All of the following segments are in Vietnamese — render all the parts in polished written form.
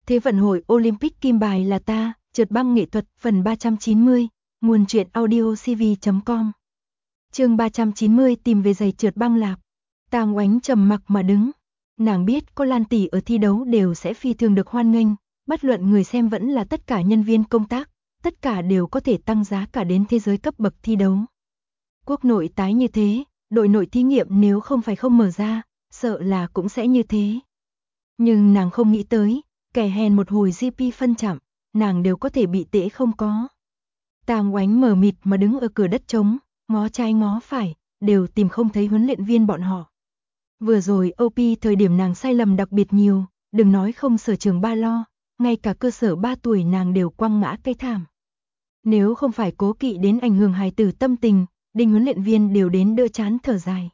Thế vận hội Olympic kim bài là ta, trượt băng nghệ thuật phần 390, nguồn truyện audio cv.com. Chương 390 tìm về giày trượt băng lạc. Tang Oánh trầm mặc mà đứng. Nàng biết có Lan tỷ ở thi đấu đều sẽ phi thường được hoan nghênh, bất luận người xem vẫn là tất cả nhân viên công tác, tất cả đều có thể tăng giá cả đến thế giới cấp bậc thi đấu. Quốc nội tái như thế, đội nội thí nghiệm nếu không phải không mở ra, sợ là cũng sẽ như thế. Nhưng nàng không nghĩ tới, kẻ hèn một hồi GP phân chạm, nàng đều có thể bị tễ không có. Tang Oánh mờ mịt mà đứng ở cửa đất trống, ngó trái ngó phải, đều tìm không thấy huấn luyện viên bọn họ. Vừa rồi OP thời điểm nàng sai lầm đặc biệt nhiều, đừng nói không sở trường ba lo, ngay cả cơ sở 3 tuổi nàng đều quăng ngã cây thảm. Nếu không phải cố kỵ đến ảnh hưởng hài tử tâm tình, Đinh huấn luyện viên đều đến đỡ chán thở dài.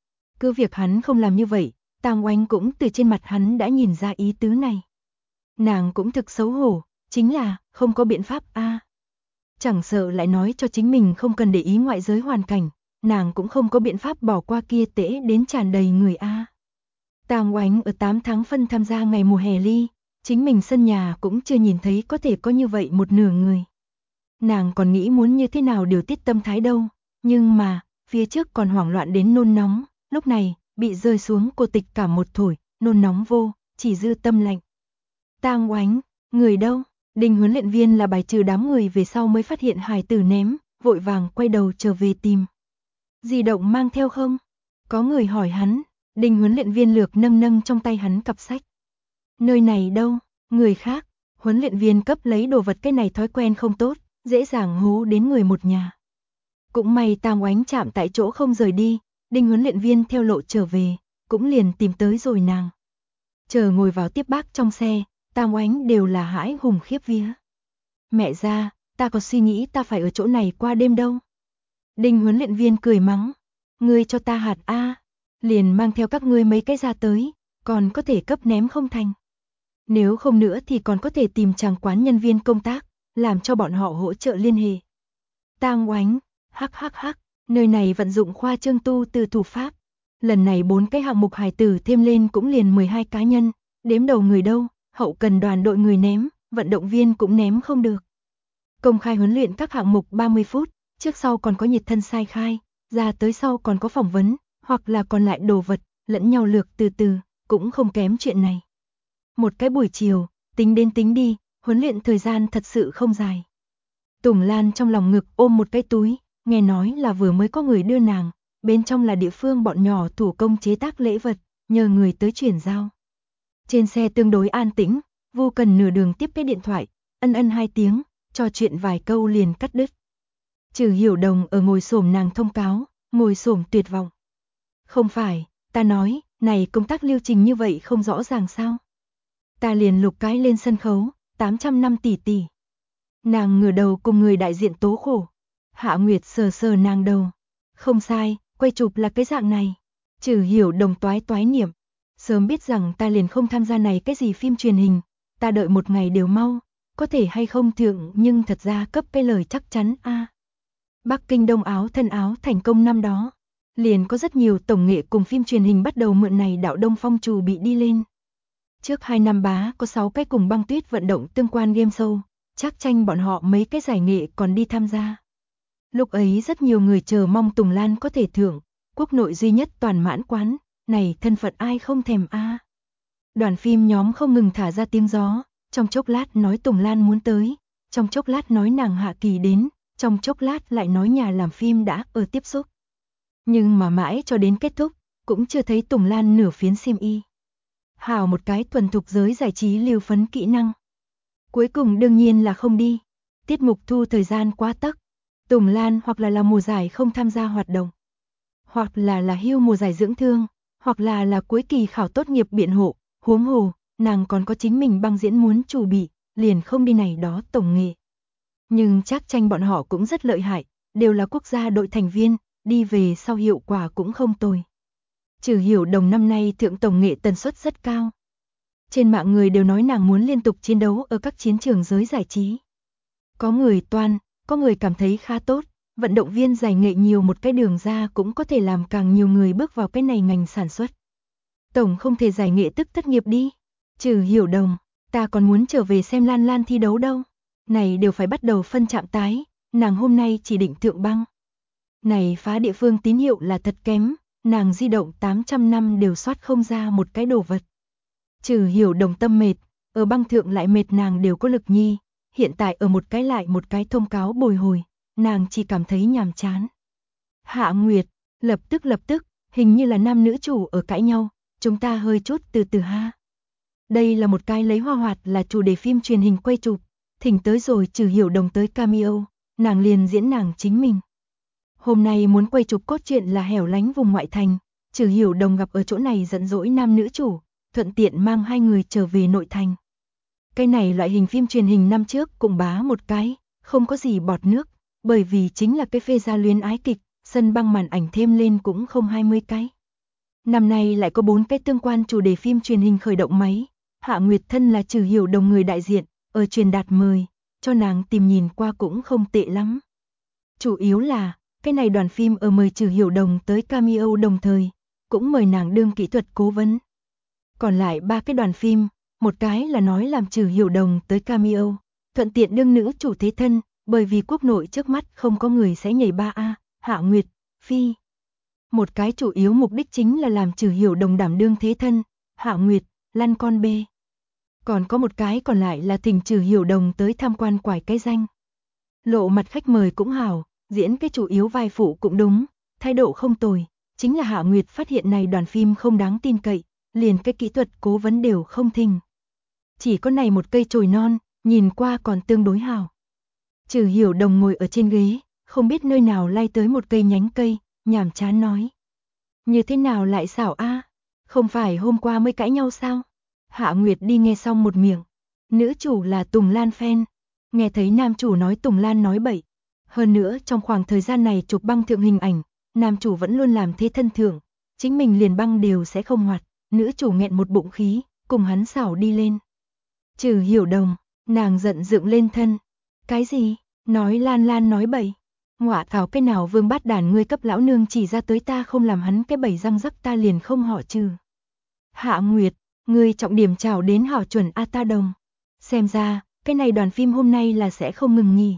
Cứ việc hắn không làm như vậy, Tang Oánh cũng từ trên mặt hắn đã nhìn ra ý tứ này. Nàng cũng thực xấu hổ, chính là không có biện pháp a. Chẳng sợ lại nói cho chính mình không cần để ý ngoại giới hoàn cảnh, nàng cũng không có biện pháp bỏ qua kia tễ đến tràn đầy người a. Tang Oánh ở 8 tháng phân tham gia ngày mùa hè ly, chính mình sân nhà cũng chưa nhìn thấy có thể có như vậy một nửa người. Nàng còn nghĩ muốn như thế nào điều tiết tâm thái đâu, nhưng mà, phía trước còn hoảng loạn đến nôn nóng, lúc này, bị rơi xuống cô tịch cả một thổi, nôn nóng vô, chỉ dư tâm lạnh. Tang Oánh, người đâu? Đinh huấn luyện viên là bài trừ đám người về sau mới phát hiện hài tử ném, vội vàng quay đầu trở về tìm. Di động mang theo không? Có người hỏi hắn, Đinh huấn luyện viên lược nâng trong tay hắn cặp sách. Nơi này đâu? Người khác, huấn luyện viên cấp lấy đồ vật cái này thói quen không tốt, dễ dàng hố đến người một nhà. Cũng may Tang Oánh chạm tại chỗ không rời đi, Đinh huấn luyện viên theo lộ trở về, cũng liền tìm tới rồi nàng. Chờ ngồi vào tiếp bác trong xe, Tang Oánh đều là hãi hùng khiếp vía. Mẹ ra, ta có suy nghĩ ta phải ở chỗ này qua đêm đâu. Đinh huấn luyện viên cười mắng, ngươi cho ta hạt A, liền mang theo các ngươi mấy cái ra tới, còn có thể cấp ném không thành. Nếu không nữa thì còn có thể tìm chàng quán nhân viên công tác, làm cho bọn họ hỗ trợ liên hệ. Tang Oánh, hắc, nơi này vận dụng khoa trương tu từ thủ pháp. Lần này 4 cái hạng mục hài tử thêm lên cũng liền 12 cá nhân, đếm đầu người đâu, hậu cần đoàn đội người ném, vận động viên cũng ném không được. Công khai huấn luyện các hạng mục 30 phút, trước sau còn có nhiệt thân sai khai, ra tới sau còn có phỏng vấn, hoặc là còn lại đồ vật, lẫn nhau lược từ từ, cũng không kém chuyện này. Một cái buổi chiều, tính đi, huấn luyện thời gian thật sự không dài. Tùng Lan trong lòng ngực ôm một cái túi, nghe nói là vừa mới có người đưa nàng, bên trong là địa phương bọn nhỏ thủ công chế tác lễ vật, nhờ người tới chuyển giao. Trên xe tương đối an tĩnh, Vu Cần nửa đường tiếp cái điện thoại, ân 2 tiếng, trò chuyện vài câu liền cắt đứt. Trừ Hiểu Đồng ở ngồi xổm nàng thông cáo, ngồi xổm tuyệt vọng. Không phải, ta nói, này công tác lưu trình như vậy không rõ ràng sao? Ta liền lục cái lên sân khấu, 800 năm tỷ. Nàng ngửa đầu cùng người đại diện tố khổ. Hạ Nguyệt sờ nàng đầu. Không sai, quay chụp là cái dạng này. Trừ Hiểu Đồng toái niệm. Sớm biết rằng ta liền không tham gia này cái gì phim truyền hình, ta đợi một ngày đều mau, có thể hay không thượng nhưng thật ra cấp cái lời chắc chắn a. Bắc Kinh đông áo thân áo thành công năm đó, liền có rất nhiều tổng nghệ cùng phim truyền hình bắt đầu mượn này đạo đông phong trù bị đi lên. Trước 2 năm bá có 6 cái cùng băng tuyết vận động tương quan game show, chắc tranh bọn họ mấy cái giải nghệ còn đi tham gia. Lúc ấy rất nhiều người chờ mong Tùng Lan có thể thưởng, quốc nội duy nhất toàn mãn quán, này thân phận ai không thèm a. Đoàn phim nhóm không ngừng thả ra tiếng gió, trong chốc lát nói Tùng Lan muốn tới, trong chốc lát nói nàng Hạ Kỳ đến, trong chốc lát lại nói nhà làm phim đã ở tiếp xúc. Nhưng mà mãi cho đến kết thúc, cũng chưa thấy Tùng Lan nửa phiến xiêm y. Hào một cái thuần thục giới giải trí lưu phấn kỹ năng. Cuối cùng đương nhiên là không đi. Tiết mục thu thời gian quá tắc. Tùng Lan hoặc là mùa giải không tham gia hoạt động, hoặc là hưu mùa giải dưỡng thương, hoặc là cuối kỳ khảo tốt nghiệp biện hộ, huống hồ, nàng còn có chính mình băng diễn muốn chủ bị, liền không đi này đó tổng nghệ. Nhưng chắc tranh bọn họ cũng rất lợi hại, đều là quốc gia đội thành viên, đi về sau hiệu quả cũng không tồi. Trừ Hiểu Đồng năm nay thượng tổng nghệ tần suất rất cao. Trên mạng người đều nói nàng muốn liên tục chiến đấu ở các chiến trường giới giải trí. Có người toan, có người cảm thấy khá tốt, vận động viên giải nghệ nhiều một cái đường ra cũng có thể làm càng nhiều người bước vào cái này ngành sản xuất. Tổng không thể giải nghệ tức thất nghiệp đi. Trừ Hiểu Đồng, Ta còn muốn trở về xem Lan Lan thi đấu đâu. Này đều phải bắt đầu phân trạm tái, nàng hôm nay chỉ định thượng băng. Này phá địa phương tín hiệu là thật kém, nàng di động 800 năm đều soát không ra một cái đồ vật. Trừ Hiểu Đồng tâm mệt, ở băng thượng lại mệt nàng đều có lực nhi, hiện tại ở một cái lại một cái thông cáo bồi hồi, nàng chỉ cảm thấy nhàm chán. Hạ Nguyệt, lập tức, hình như là nam nữ chủ ở cãi nhau, chúng ta hơi chút từ từ ha. Đây là một cái lấy hoa hoạt là chủ đề phim truyền hình quay chụp, thỉnh tới rồi Trừ Hiểu Đồng tới cameo, nàng liền diễn nàng chính mình. Hôm nay muốn quay chụp cốt truyện là hẻo lánh vùng ngoại thành, Trừ Hiểu Đồng gặp ở chỗ này giận dỗi nam nữ chủ, thuận tiện mang hai người trở về nội thành. Cái này loại hình phim truyền hình năm trước cũng bá một cái, không có gì bọt nước, bởi vì chính là cái phê gia luyến ái kịch, sân băng màn ảnh thêm lên cũng không 20 cái. Năm nay lại có 4 cái tương quan chủ đề phim truyền hình khởi động máy, Hạ Nguyệt thân là Trừ Hiểu Đồng người đại diện, ở truyền đạt mời, cho nàng tìm nhìn qua cũng không tệ lắm. Chủ yếu là, cái này đoàn phim ở mời Trừ Hiểu Đồng tới cameo đồng thời, cũng mời nàng đương kỹ thuật cố vấn. Còn lại 3 cái đoàn phim, một cái là nói làm Trừ Hiểu Đồng tới cameo, thuận tiện đương nữ chủ thế thân, bởi vì quốc nội trước mắt không có người sẽ nhảy 3A, Hạ Nguyệt, Phi. Một cái chủ yếu mục đích chính là làm Trừ Hiểu Đồng đảm đương thế thân, Hạ Nguyệt, lăn con bê. Còn có một cái còn lại là thỉnh Trừ Hiểu Đồng tới tham quan quải cái danh. Lộ mặt khách mời cũng hảo, diễn cái chủ yếu vai phụ cũng đúng, thái độ không tồi, chính là Hạ Nguyệt phát hiện này đoàn phim không đáng tin cậy, liền cái kỹ thuật cố vấn đều không thình. Chỉ có này một cây chồi non, nhìn qua còn tương đối hảo. Trừ Hiểu Đồng ngồi ở trên ghế, không biết nơi nào lay tới một cây nhánh cây, nhàm chán nói. Như thế nào lại xảo a? Không phải hôm qua mới cãi nhau sao? Hạ Nguyệt đi nghe xong một miệng. Nữ chủ là Tùng Lan fan, nghe thấy nam chủ nói Tùng Lan nói bậy. Hơn nữa trong khoảng thời gian này chụp băng thượng hình ảnh, nam chủ vẫn luôn làm thế thân thượng, chính mình liền băng đều sẽ không hoạt, nữ chủ nghẹn một bụng khí, cùng hắn xảo đi lên. Trừ Hiểu Đồng, nàng giận dựng lên thân. Cái gì? Nói Lan Lan nói bậy. Ngọa thảo cái nào vương bát đàn ngươi cấp lão nương chỉ ra tới ta không làm hắn cái bầy răng rắc ta liền không họ Trừ. Hạ Nguyệt, ngươi trọng điểm chào đến hảo chuẩn a ta đồng. Xem ra, cái này đoàn phim hôm nay là sẽ không ngừng nghỉ.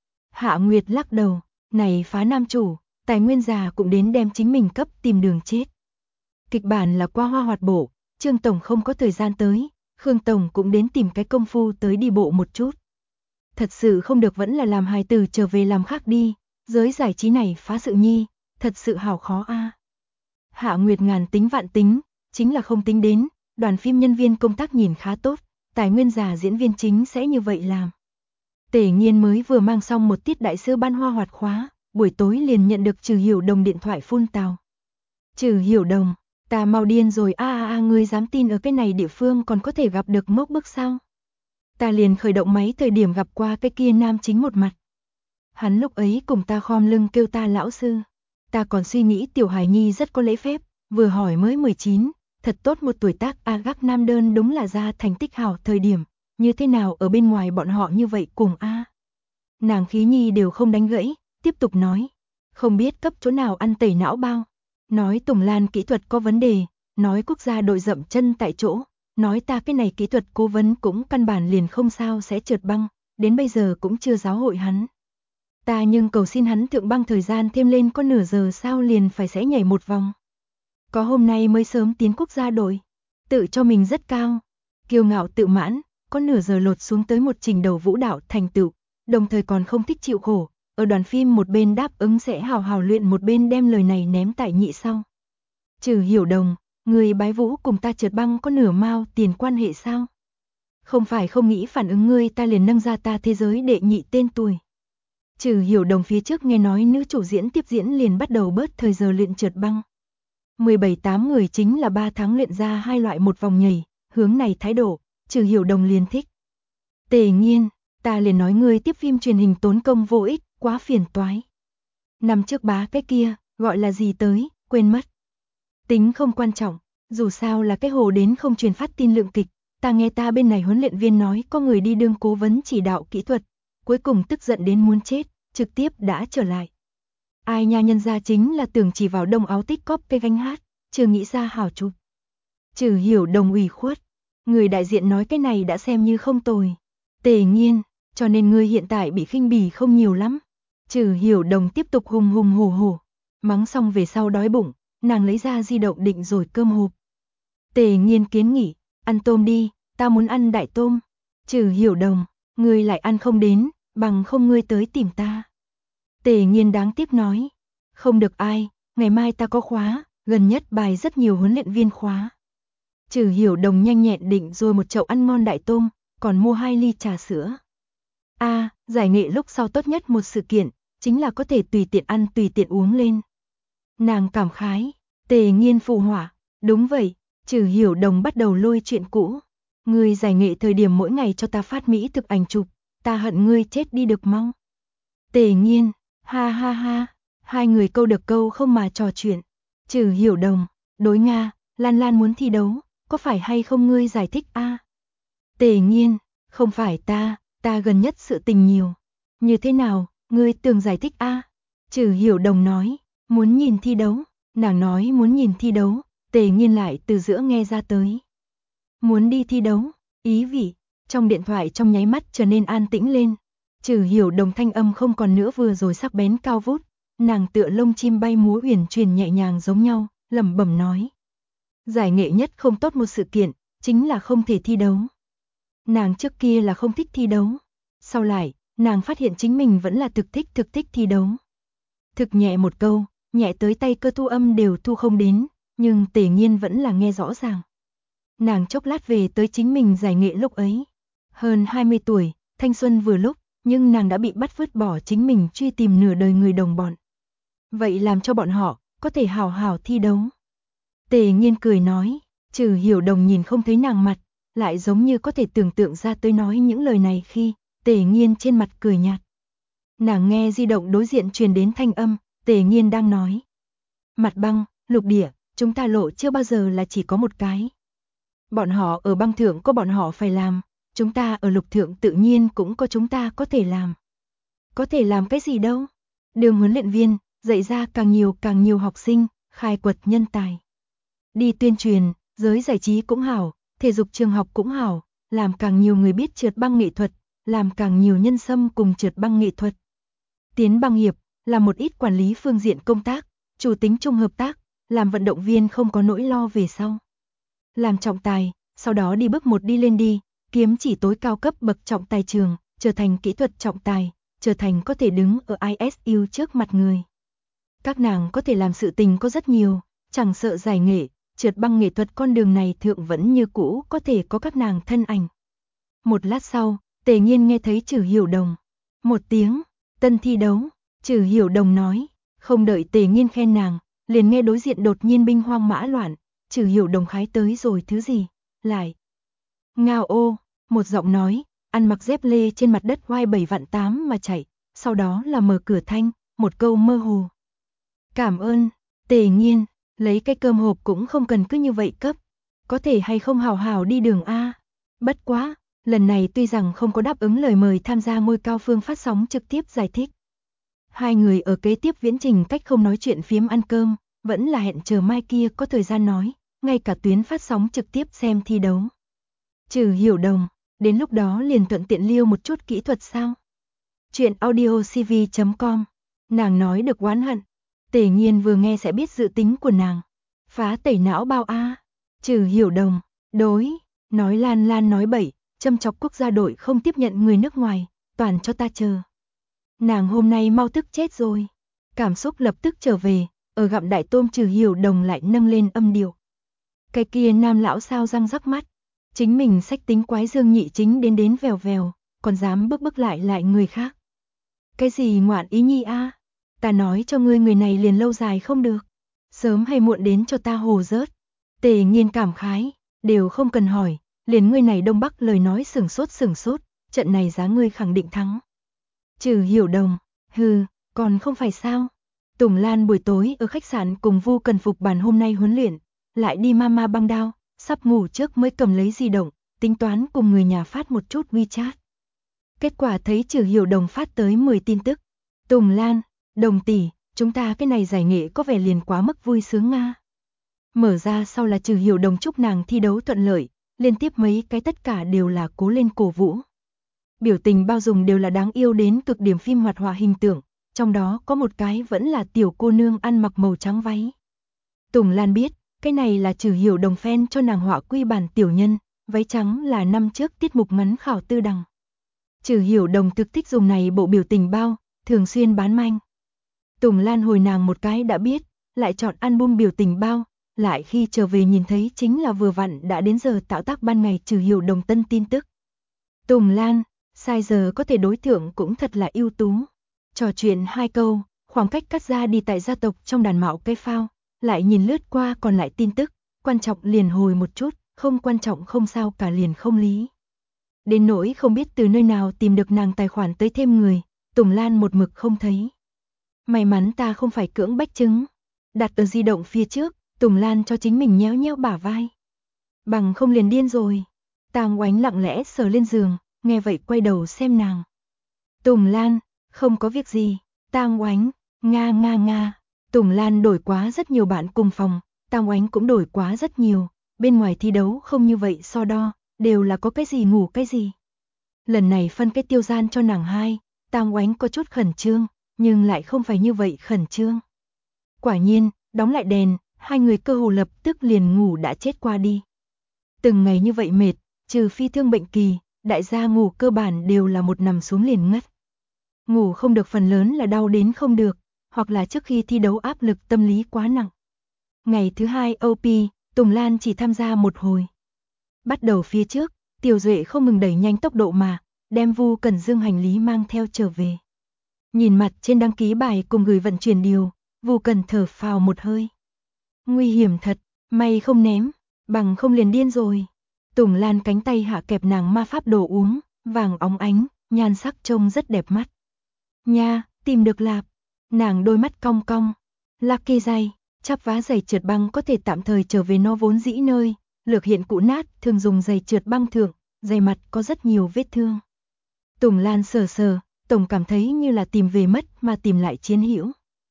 Hạ Nguyệt lắc đầu, này phá nam chủ, tài nguyên già cũng đến đem chính mình cấp tìm đường chết. Kịch bản là qua hoa hoạt bộ, Trương Tổng không có thời gian tới, Khương Tổng cũng đến tìm cái công phu tới đi bộ một chút. Thật sự không được vẫn là làm hài tử trở về làm khác đi, giới giải trí này phá sự nhi, thật sự hảo khó a. Hạ Nguyệt ngàn tính vạn tính, chính là không tính đến, đoàn phim nhân viên công tác nhìn khá tốt, tài nguyên già diễn viên chính sẽ như vậy làm. Tề Nghiên mới vừa mang xong một tiết đại sư ban hoa hoạt khóa, buổi tối liền nhận được Trừ Hiểu Đồng điện thoại phun tào. Trừ Hiểu Đồng, ta mau điên rồi ngươi dám tin ở cái này địa phương còn có thể gặp được mốc bức sao? Ta liền khởi động máy thời điểm gặp qua cái kia nam chính một mặt. Hắn lúc ấy cùng ta khom lưng kêu ta lão sư. Ta còn suy nghĩ tiểu hài nhi rất có lễ phép, vừa hỏi mới 19, thật tốt một tuổi tác gác nam đơn đúng là ra thành tích hảo thời điểm, như thế nào ở bên ngoài bọn họ như vậy cùng a. Nàng khí nhi đều không đánh gãy, tiếp tục nói, không biết cấp chỗ nào ăn tẩy não bao, nói Tùng Lan kỹ thuật có vấn đề, nói quốc gia đội dậm chân tại chỗ, nói ta cái này kỹ thuật cố vấn cũng căn bản liền không sao sẽ trượt băng, đến bây giờ cũng chưa giáo hội hắn. Ta nhưng cầu xin hắn thượng băng thời gian thêm lên có nửa giờ sao liền phải sẽ nhảy một vòng. Có hôm nay mới sớm tiến quốc gia đội, tự cho mình rất cao, kiêu ngạo tự mãn, có nửa giờ lột xuống tới một trình đầu vũ đạo thành tựu, đồng thời còn không thích chịu khổ, ở đoàn phim một bên đáp ứng sẽ hào hào luyện một bên đem lời này ném tại nhị sau. Trừ Hiểu Đồng, người bái vũ cùng ta trượt băng có nửa mao tiền quan hệ sao? Không phải không nghĩ phản ứng ngươi ta liền nâng ra ta thế giới đệ nhị tên tuổi. Trừ Hiểu Đồng phía trước nghe nói nữ chủ diễn tiếp diễn liền bắt đầu bớt thời giờ luyện trượt băng. 17-8 người chính là 3 tháng luyện ra 2 loại một vòng nhảy, hướng này thái độ, Trừ Hiểu Đồng liền thích. Tề Nghiên, ta liền nói ngươi tiếp phim truyền hình tốn công vô ích, quá phiền toái. Năm trước bá cái kia, gọi là gì tới, quên mất. Tính không quan trọng, dù sao là cái hồ đến không truyền phát tin lượng kịch, ta nghe ta bên này huấn luyện viên nói có người đi đương cố vấn chỉ đạo kỹ thuật, cuối cùng tức giận đến muốn chết, trực tiếp đã trở lại. Ai nha nhân ra chính là tưởng chỉ vào đông áo tích cóp cái gánh hát, chưa nghĩ ra hảo chụp. Trừ Hiểu Đồng ủy khuất, Người đại diện nói cái này đã xem như không tồi. Tề Nghiên, cho nên ngươi hiện tại bị khinh bỉ không nhiều lắm. Trừ Hiểu Đồng tiếp tục hùng hùng hổ hổ. Mắng xong về sau đói bụng, nàng lấy ra di động định rồi cơm hộp. Tề Nghiên kiến nghị, ăn tôm đi, ta muốn ăn đại tôm. Trừ Hiểu Đồng, ngươi lại ăn không đến, bằng không ngươi tới tìm ta. Tề Nghiên đáng tiếc nói, không được ai, ngày mai ta có khóa, gần nhất bài rất nhiều huấn luyện viên khóa. Trừ Hiểu Đồng nhanh nhẹn định rồi một chậu ăn ngon đại tôm, còn mua 2 ly trà sữa. Giải nghệ lúc sau tốt nhất một sự kiện, chính là có thể tùy tiện ăn tùy tiện uống lên. Nàng cảm khái, Tề Nghiên phụ họa, đúng vậy, Trừ Hiểu Đồng bắt đầu lôi chuyện cũ. Ngươi giải nghệ thời điểm mỗi ngày cho ta phát mỹ thực ảnh chụp, ta hận ngươi chết đi được mau. Tề Nghiên, ha ha ha, hai người câu được câu không mà trò chuyện. Trừ Hiểu Đồng, đối Nga, Lan Lan muốn thi đấu, có phải hay không ngươi giải thích a? Tề Nghiên, không phải ta gần nhất sự tình nhiều. Như thế nào, ngươi tưởng giải thích a? Trừ Hiểu Đồng nói, muốn nhìn thi đấu, nàng nói muốn nhìn thi đấu, Tề Nghiên lại từ giữa nghe ra tới. Muốn đi thi đấu, ý vị, trong điện thoại trong nháy mắt trở nên an tĩnh lên. Trừ Hiểu Đồng thanh âm không còn nữa vừa rồi sắc bén cao vút, nàng tựa lông chim bay múa uyển chuyển nhẹ nhàng giống nhau, lẩm bẩm nói. Giải nghệ nhất không tốt một sự kiện, chính là không thể thi đấu. Nàng trước kia là không thích thi đấu, sau lại, nàng phát hiện chính mình vẫn là thực thích thi đấu. Thực nhẹ một câu, nhẹ tới tay cơ thu âm đều thu không đến, nhưng Tề Nghiên vẫn là nghe rõ ràng. Nàng chốc lát về tới chính mình giải nghệ lúc ấy. Hơn 20 tuổi, thanh xuân vừa lúc, nhưng nàng đã bị bắt vứt bỏ chính mình truy tìm nửa đời người đồng bọn. Vậy làm cho bọn họ, có thể hào hào thi đấu. Tề Nghiên cười nói, Trừ Hiểu Đồng nhìn không thấy nàng mặt, lại giống như có thể tưởng tượng ra tới nói những lời này khi, Tề Nghiên trên mặt cười nhạt. Nàng nghe di động đối diện truyền đến thanh âm, Tề Nghiên đang nói. Mặt băng, lục địa, chúng ta lộ chưa bao giờ là chỉ có một cái. Bọn họ ở băng thượng có bọn họ phải làm, chúng ta ở lục thượng tự nhiên cũng có chúng ta có thể làm. Có thể làm cái gì đâu? Đường huấn luyện viên, dạy ra càng nhiều học sinh, khai quật nhân tài. Đi tuyên truyền, giới giải trí cũng hảo, thể dục trường học cũng hảo, làm càng nhiều người biết trượt băng nghệ thuật, làm càng nhiều nhân xâm cùng trượt băng nghệ thuật. Tiến băng hiệp, làm một ít quản lý phương diện công tác, chủ tính chung hợp tác, làm vận động viên không có nỗi lo về sau. Làm trọng tài, sau đó đi bước một đi lên đi, kiếm chỉ tối cao cấp bậc trọng tài trường, trở thành kỹ thuật trọng tài, trở thành có thể đứng ở ISU trước mặt người. Các nàng có thể làm sự tình có rất nhiều, chẳng sợ giải nghệ, trượt băng nghệ thuật con đường này thượng vẫn như cũ có thể có các nàng thân ảnh. Một lát sau, Tề Nghiên nghe thấy Trừ Hiểu Đồng. Một tiếng, tân thi đấu, Trừ Hiểu Đồng nói, không đợi Tề Nghiên khen nàng, liền nghe đối diện đột nhiên binh hoang mã loạn, Trừ Hiểu Đồng khái tới rồi thứ gì, lại. Ngao ô, một giọng nói, ăn mặc dép lê trên mặt đất oai 7 vạn 8 mà chạy, sau đó là mở cửa thanh, một câu mơ hồ. Cảm ơn, Tề Nghiên, lấy cái cơm hộp cũng không cần cứ như vậy cấp, có thể hay không hào hào đi đường A. Bất quá, lần này tuy rằng không có đáp ứng lời mời tham gia ngôi cao phương phát sóng trực tiếp giải thích. Hai người ở kế tiếp viễn trình cách không nói chuyện phiếm ăn cơm, vẫn là hẹn chờ mai kia có thời gian nói, ngay cả tuyến phát sóng trực tiếp xem thi đấu. Trừ Hiểu Đồng, đến lúc đó liền thuận tiện liêu một chút kỹ thuật sao? Chuyện audiocv.com, nàng nói được oán hận. Tề Nghiên vừa nghe sẽ biết dự tính của nàng. Phá tẩy não bao a. Trừ Hiểu Đồng, đối, nói Lan Lan nói bậy, châm chọc quốc gia đội không tiếp nhận người nước ngoài, toàn cho ta chờ. Nàng hôm nay mau tức chết rồi. Cảm xúc lập tức trở về, ở gặm đại tôm Trừ Hiểu Đồng lại nâng lên âm điệu. Cái kia nam lão sao răng rắc mắt, chính mình sách tính quái dương nhị chính đến vèo vèo, còn dám bước lại người khác. Cái gì ngoạn ý nhi a? Ta nói cho ngươi người này liền lâu dài không được, sớm hay muộn đến cho ta hồ rớt. Tề Nghiên cảm khái, đều không cần hỏi, liền ngươi này Đông Bắc lời nói sừng sốt, trận này giá ngươi khẳng định thắng. Trừ Hiểu Đồng, hừ, còn không phải sao? Tùng Lan buổi tối ở khách sạn cùng Vu Cần Phục bàn hôm nay huấn luyện, lại đi mama băng đao, sắp ngủ trước mới cầm lấy di động, tính toán cùng người nhà phát một chút WeChat. Kết quả thấy Trừ Hiểu Đồng phát tới 10 tin tức. Tùng Lan, Đồng tỷ, chúng ta cái này giải nghệ có vẻ liền quá mức vui sướng nga. Mở ra sau là Trừ Hiểu Đồng chúc nàng thi đấu thuận lợi, liên tiếp mấy cái tất cả đều là cố lên cổ vũ. Biểu tình bao dung đều là đáng yêu đến cực điểm phim hoạt họa hình tượng, trong đó có một cái vẫn là tiểu cô nương ăn mặc màu trắng váy. Tùng Lan biết, cái này là Trử Hiểu Đồng fan cho nàng họa quy bản tiểu nhân, váy trắng là năm trước tiết mục ngắn khảo tư đằng. Trử Hiểu Đồng thực thích dùng này bộ biểu tình bao, thường xuyên bán manh. Tùng Lan hồi nàng một cái đã biết, lại chọn album biểu tình bao, lại khi trở về nhìn thấy chính là vừa vặn đã đến giờ tạo tác ban ngày Trử Hiểu Đồng tân tin tức. Tùng Lan, sai giờ có thể đối tượng cũng thật là ưu tú. Trò chuyện 2 câu, khoảng cách cắt ra đi tại gia tộc trong đàn mạo cây phao, lại nhìn lướt qua còn lại tin tức, quan trọng liền hồi một chút, không quan trọng không sao cả liền không lý. Đến nỗi không biết từ nơi nào tìm được nàng tài khoản tới thêm người, Tùng Lan một mực không thấy. May mắn ta không phải cưỡng bách chứng. Đặt ở di động phía trước, Tùng Lan cho chính mình nhéo nhéo bả vai. Bằng không liền điên rồi. Tang Oánh lặng lẽ sờ lên giường, nghe vậy quay đầu xem nàng. Tùng Lan, không có việc gì. Tang Oánh, nga nga nga. Tùng Lan đổi quá rất nhiều bạn cùng phòng, Tang Oánh cũng đổi quá rất nhiều. Bên ngoài thi đấu không như vậy so đo, đều là có cái gì ngủ cái gì. Lần này phân cái tiêu gian cho nàng hai, Tang Oánh có chút khẩn trương, nhưng lại không phải như vậy khẩn trương. Quả nhiên, đóng lại đèn, hai người cơ hồ lập tức liền ngủ đã chết qua đi. Từng ngày như vậy mệt, trừ phi thương bệnh kỳ, đại gia ngủ cơ bản đều là một nằm xuống liền ngất. Ngủ không được phần lớn là đau đến không được, hoặc là trước khi thi đấu áp lực tâm lý quá nặng. Ngày thứ hai OP, Tùng Lan chỉ tham gia một hồi. Bắt đầu phía trước, Tiểu Duệ không ngừng đẩy nhanh tốc độ mà, đem Vu Cần Dương hành lý mang theo trở về. Nhìn mặt trên đăng ký bài cùng gửi vận chuyển điều, Vu Cần thở phào một hơi. Nguy hiểm thật, may không ném, bằng không liền điên rồi. Tùng Lan cánh tay hạ kẹp nàng ma pháp đồ uống, vàng óng ánh, nhan sắc trông rất đẹp mắt. Nha, tìm được lạp. Nàng đôi mắt cong cong. Lucky giày, chắp vá giày trượt băng có thể tạm thời trở về nó vốn dĩ nơi. Lược hiện cũ nát, thường dùng giày trượt băng thượng, giày mặt có rất nhiều vết thương. Tùng Lan sờ sờ, tổng cảm thấy như là tìm về mất mà tìm lại chiến hữu.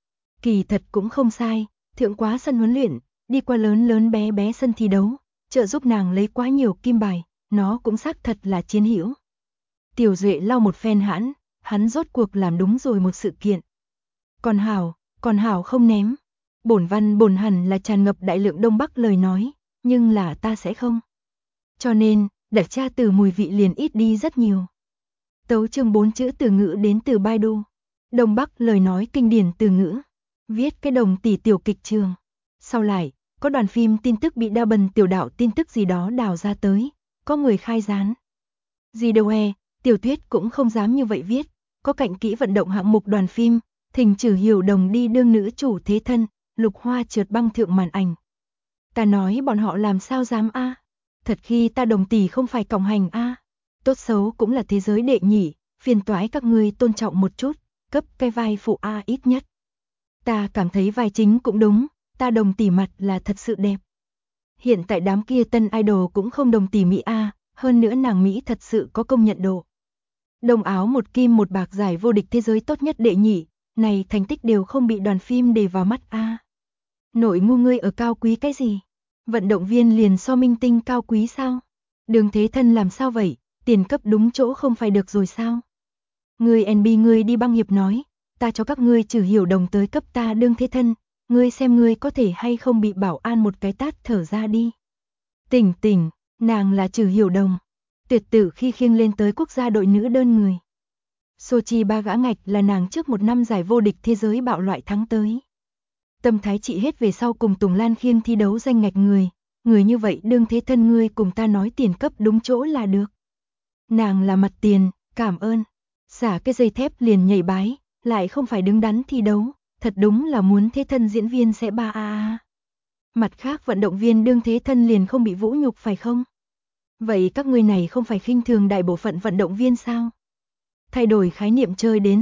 Kỳ thật cũng không sai, thượng quá sân huấn luyện, đi qua lớn lớn bé bé sân thi đấu, trợ giúp nàng lấy quá nhiều kim bài, nó cũng xác thật là chiến hữu. Tiểu Duệ lau một phen hãn, hắn rốt cuộc làm đúng rồi một sự kiện. Còn hảo không ném. Bổn văn bổn hẳn là tràn ngập đại lượng Đông Bắc lời nói, nhưng là ta sẽ không. Cho nên, đặc tra từ mùi vị liền ít đi rất nhiều. Tấu chương 4 chữ từ ngữ đến từ Baidu. Đông Bắc lời nói kinh điển từ ngữ. Viết cái đồng tỷ tiểu kịch trường. Sau lại, có đoàn phim tin tức bị đa bần tiểu đạo tin tức gì đó đào ra tới, có người khai gián. Gì đâu tiểu thuyết cũng không dám như vậy viết, có cạnh kỹ vận động hạng mục đoàn phim, thỉnh Trử Hiểu Đồng đi đương nữ chủ thế thân, Lục Hoa trượt băng thượng màn ảnh. Ta nói bọn họ làm sao dám a? Thật khi ta Đồng tỷ không phải còng hành a. Tốt xấu cũng là thế giới đệ nhị, phiền toái các ngươi tôn trọng một chút, cấp cái vai phụ a ít nhất. Ta cảm thấy vai chính cũng đúng, ta Đồng tỷ mặt là thật sự đẹp. Hiện tại đám kia tân idol cũng không Đồng tỷ Mỹ a, hơn nữa nàng Mỹ thật sự có công nhận độ. Đồng áo một kim một bạc giải vô địch thế giới tốt nhất đệ nhị, này thành tích đều không bị đoàn phim để vào mắt a. Nội ngu ngươi ở cao quý cái gì? Vận động viên liền so minh tinh cao quý sao? Đường thế thân làm sao vậy? Tiền cấp đúng chỗ không phải được rồi sao? Ngươi NB ngươi đi băng hiệp nói, ta cho các ngươi Trử Hiểu Đồng tới cấp ta đương thế thân, ngươi xem ngươi có thể hay không bị bảo an một cái tát thở ra đi. Tỉnh, nàng là Trử Hiểu Đồng. Tuyệt tử khi khiêng lên tới quốc gia đội nữ đơn người. Sochi 3 gã ngạch là nàng trước một năm giải vô địch thế giới bạo loại thắng tới. Tâm thái trị hết về sau cùng Tùng Lan khiêng thi đấu danh ngạch người như vậy đương thế thân ngươi cùng ta nói tiền cấp đúng chỗ là được. Nàng là mặt tiền, cảm ơn. Xả cái dây thép liền nhảy bái, lại không phải đứng đắn thi đấu, thật đúng là muốn thế thân diễn viên sẽ ba a. Mặt khác vận động viên đương thế thân liền không bị vũ nhục phải không? Vậy các ngươi này không phải khinh thường đại bộ phận vận động viên sao? Thay đổi khái niệm chơi đến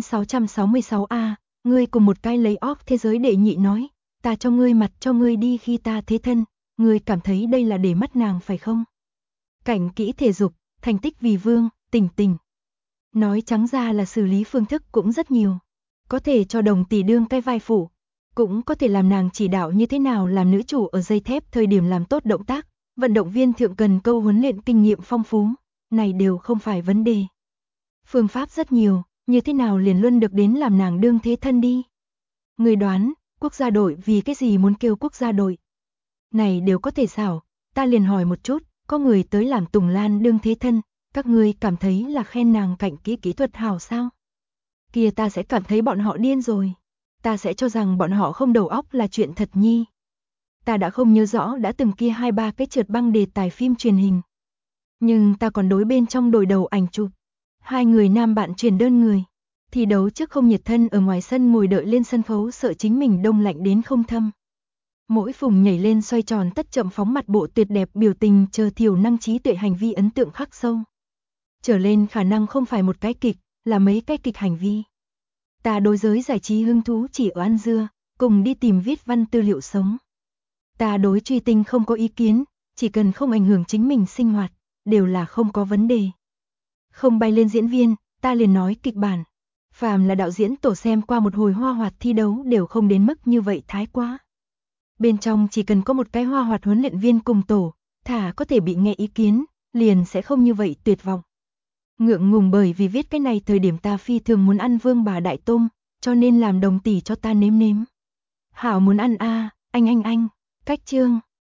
666A, ngươi cùng một cái lấy off thế giới đệ nhị nói, ta cho ngươi mặt cho ngươi đi khi ta thế thân, ngươi cảm thấy đây là để mắt nàng phải không? Cảnh kỹ thể dục, thành tích vì vương, tỉnh. Nói trắng ra là xử lý phương thức cũng rất nhiều. Có thể cho Đồng tỷ đương cái vai phụ, cũng có thể làm nàng chỉ đạo như thế nào làm nữ chủ ở dây thép thời điểm làm tốt động tác, Vận động viên thượng cần câu huấn luyện kinh nghiệm phong phú, này đều không phải vấn đề. Phương pháp rất nhiều, như thế nào liền luôn được đến làm nàng đương thế thân đi. Người đoán, quốc gia đội vì cái gì muốn kêu quốc gia đội? Này đều có thể xảo, ta liền hỏi một chút, có người tới làm Tùng Lan đương thế thân, các ngươi cảm thấy là khen nàng cạnh kỹ thuật hảo sao? Kia ta sẽ cảm thấy bọn họ điên rồi. Ta sẽ cho rằng bọn họ không đầu óc là chuyện thật nhi. Ta đã không nhớ rõ đã từng kia 2-3 cái trượt băng đề tài phim truyền hình. Nhưng ta còn đối bên trong đổi đầu ảnh chụp. 2 người nam bạn truyền đơn người. Thi đấu trước không nhiệt thân ở ngoài sân ngồi đợi lên sân khấu sợ chính mình đông lạnh đến không thâm. Mỗi phùng nhảy lên xoay tròn tất chậm phóng mặt bộ tuyệt đẹp biểu tình chờ thiểu năng trí tuệ hành vi ấn tượng khắc sâu. Trở lên khả năng không phải một cái kịch, là mấy cái kịch hành vi. Ta đối giới giải trí hứng thú chỉ ở ăn dưa, cùng đi tìm viết văn tư liệu sống. Ta đối truy tinh không có ý kiến, chỉ cần không ảnh hưởng chính mình sinh hoạt, đều là không có vấn đề. Không bay lên diễn viên, ta liền nói kịch bản. Phàm là đạo diễn tổ xem qua một hồi hoa hoạt thi đấu đều không đến mức như vậy thái quá. Bên trong chỉ cần có một cái hoa hoạt huấn luyện viên cùng tổ, thả có thể bị nghe ý kiến, liền sẽ không như vậy tuyệt vọng. Ngượng ngùng bởi vì viết cái này thời điểm ta phi thường muốn ăn vương bà đại tôm, cho nên làm đồng tỷ cho ta nếm nếm. Hảo muốn ăn a, anh, cách chương.